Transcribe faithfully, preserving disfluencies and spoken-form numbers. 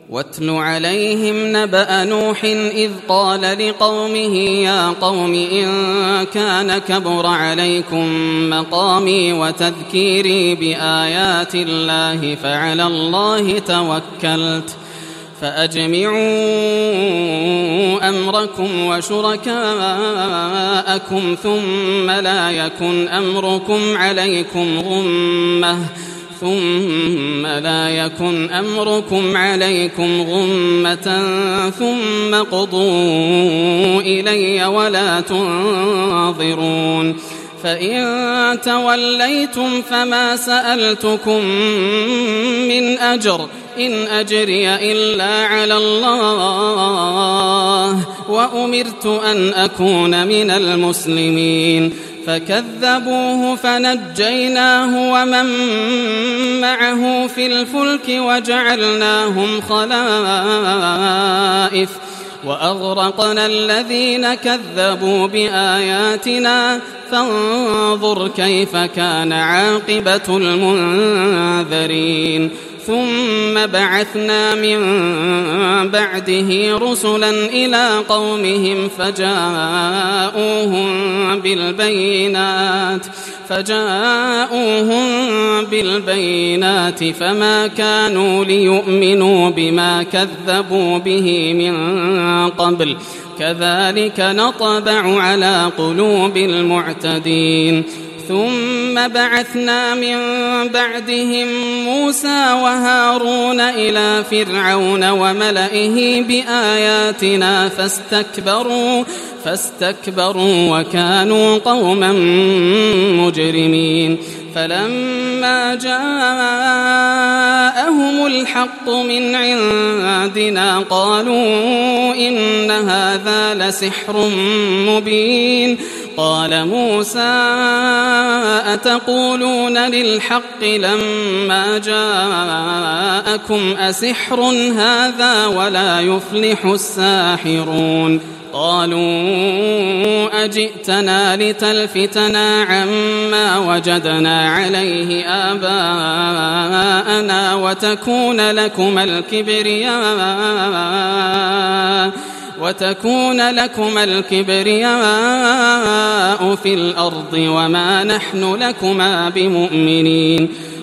واتل عليهم نبأ نوح إذ قال لقومه يا قوم إن كان كبر عليكم مقامي وتذكيري بآيات الله فعلى الله توكلت فأجمعوا أمركم وشركاءكم ثم لا يكن أمركم عليكم غمة ثم لا يكن أمركم عليكم غمة ثم قضوا إلي ولا تنظرون فإن توليتم فما سألتكم من أجر إن أجري إلا على الله وأمرت أن أكون من المسلمين فكذبوه فنجيناه ومن معه في الفلك وجعلناهم خلائف وأغرقنا الذين كذبوا بآياتنا فانظر كيف كان عاقبة المنذرين ثم بعثنا من بعده رسلا إلى قومهم فجاءوهم بالبينات فجاءوهم بالبينات فما كانوا ليؤمنوا بما كذبوا به من قبل كذلك نطبع على قلوب المعتدين ثم بعثنا من بعدهم موسى وهارون إلى فرعون وملئه بآياتنا فاستكبروا فاستكبروا وكانوا قوما مجرمين فلما جاءهم الحق من عندنا قالوا إن هذا لسحر مبين قال موسى أتقولون للحق لما جاءكم أسحر هذا ولا يفلح الساحرون قالوا أجئتنا لتلفتنا عما وجدنا عليه آباءنا وتكون لكما الكبرياء وتكون لكما الكبرياء في الأرض وما نحن لكما بمؤمنين